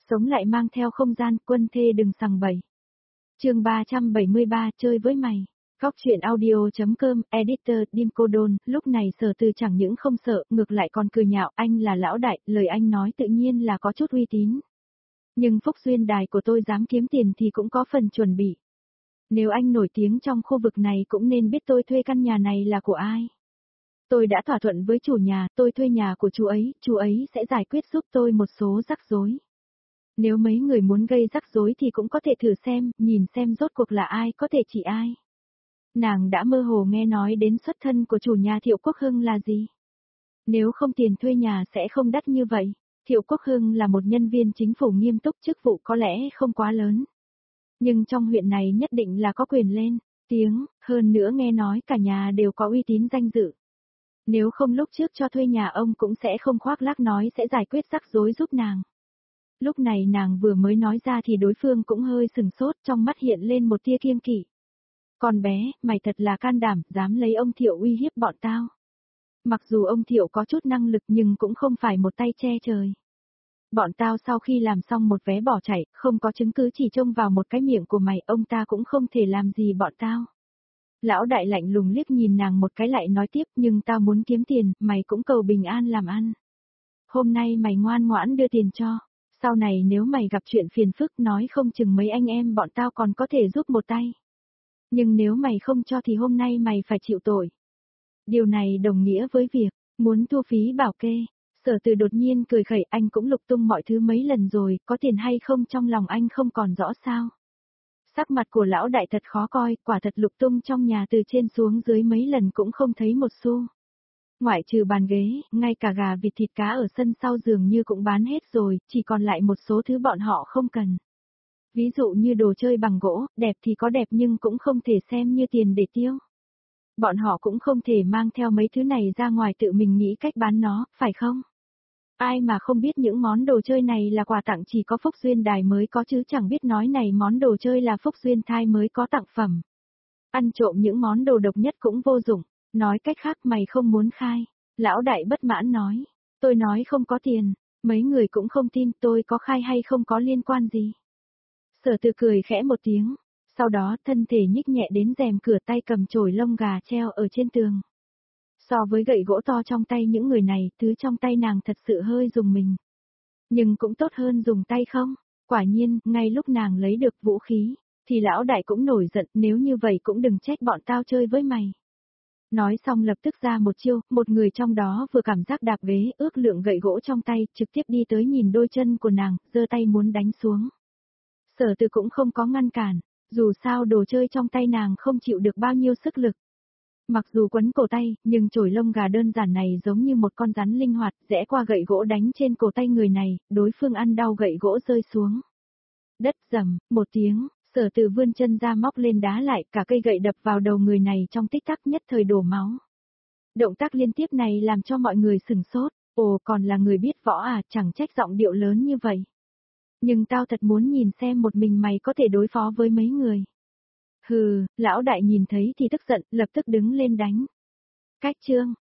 Sống lại mang theo không gian, quân thê đừng sằng bậy. Chương 373, chơi với mày. Góc truyện audio.com, editor, Dim Cô Đôn, lúc này Sở Từ chẳng những không sợ, ngược lại còn cười nhạo, anh là lão đại, lời anh nói tự nhiên là có chút uy tín. Nhưng Phúc Duyên đài của tôi dám kiếm tiền thì cũng có phần chuẩn bị. Nếu anh nổi tiếng trong khu vực này cũng nên biết tôi thuê căn nhà này là của ai. Tôi đã thỏa thuận với chủ nhà, tôi thuê nhà của chú ấy sẽ giải quyết giúp tôi một số rắc rối. Nếu mấy người muốn gây rắc rối thì cũng có thể thử xem, nhìn xem rốt cuộc là ai có thể chỉ ai. Nàng đã mơ hồ nghe nói đến xuất thân của chủ nhà Thiệu Quốc Hưng là gì. Nếu không tiền thuê nhà sẽ không đắt như vậy. Thiệu Quốc Hưng là một nhân viên chính phủ nghiêm túc, chức vụ có lẽ không quá lớn. Nhưng trong huyện này nhất định là có quyền lên tiếng, hơn nữa nghe nói cả nhà đều có uy tín danh dự. Nếu không lúc trước cho thuê nhà ông cũng sẽ không khoác lác nói sẽ giải quyết rắc rối giúp nàng. Lúc này nàng vừa mới nói ra thì đối phương cũng hơi sừng sốt, trong mắt hiện lên một tia kiêng kỵ. Con bé, mày thật là can đảm, dám lấy ông Thiệu uy hiếp bọn tao. Mặc dù ông Thiệu có chút năng lực nhưng cũng không phải một tay che trời. Bọn tao sau khi làm xong một vé bỏ chạy, không có chứng cứ chỉ trông vào một cái miệng của mày, ông ta cũng không thể làm gì bọn tao. Lão đại lạnh lùng liếc nhìn nàng một cái lại nói tiếp, nhưng tao muốn kiếm tiền, mày cũng cầu bình an làm ăn. Hôm nay mày ngoan ngoãn đưa tiền cho. Sau này nếu mày gặp chuyện phiền phức nói không chừng mấy anh em bọn tao còn có thể giúp một tay. Nhưng nếu mày không cho thì hôm nay mày phải chịu tội. Điều này đồng nghĩa với việc, muốn thu phí bảo kê. Sở Từ đột nhiên cười khẩy, anh cũng lục tung mọi thứ mấy lần rồi, có tiền hay không trong lòng anh không còn rõ sao. Sắc mặt của lão đại thật khó coi, quả thật lục tung trong nhà từ trên xuống dưới mấy lần cũng không thấy một xu. Ngoại trừ bàn ghế, ngay cả gà vịt thịt cá ở sân sau dường như cũng bán hết rồi, chỉ còn lại một số thứ bọn họ không cần. Ví dụ như đồ chơi bằng gỗ, đẹp thì có đẹp nhưng cũng không thể xem như tiền để tiêu. Bọn họ cũng không thể mang theo mấy thứ này ra ngoài tự mình nghĩ cách bán nó, phải không? Ai mà không biết những món đồ chơi này là quà tặng chỉ có Phúc Duyên đài mới có chứ chẳng biết nói này món đồ chơi là Phúc Duyên thai mới có tặng phẩm. Ăn trộm những món đồ độc nhất cũng vô dụng, nói cách khác mày không muốn khai. Lão đại bất mãn nói, tôi nói không có tiền, mấy người cũng không tin tôi có khai hay không có liên quan gì. Sở Từ cười khẽ một tiếng, sau đó thân thể nhích nhẹ đến rèm cửa tay cầm chổi lông gà treo ở trên tường. So với gậy gỗ to trong tay những người này, thứ trong tay nàng thật sự hơi dùng mình. Nhưng cũng tốt hơn dùng tay không? Quả nhiên, ngay lúc nàng lấy được vũ khí, thì lão đại cũng nổi giận, nếu như vậy cũng đừng trách bọn tao chơi với mày. Nói xong lập tức ra một chiêu, một người trong đó vừa cảm giác đạp vế, ước lượng gậy gỗ trong tay, trực tiếp đi tới nhìn đôi chân của nàng, giơ tay muốn đánh xuống. Sở Từ cũng không có ngăn cản, dù sao đồ chơi trong tay nàng không chịu được bao nhiêu sức lực. Mặc dù quấn cổ tay, nhưng chổi lông gà đơn giản này giống như một con rắn linh hoạt, rẽ qua gậy gỗ đánh trên cổ tay người này, đối phương ăn đau gậy gỗ rơi xuống. Đất rầm, một tiếng, Sở Từ vươn chân ra móc lên đá lại, cả cây gậy đập vào đầu người này trong tích tắc nhất thời đổ máu. Động tác liên tiếp này làm cho mọi người sửng sốt, ồ còn là người biết võ à, chẳng trách giọng điệu lớn như vậy. Nhưng tao thật muốn nhìn xem một mình mày có thể đối phó với mấy người. Hừ, lão đại nhìn thấy thì tức giận, lập tức đứng lên đánh. Cách chương.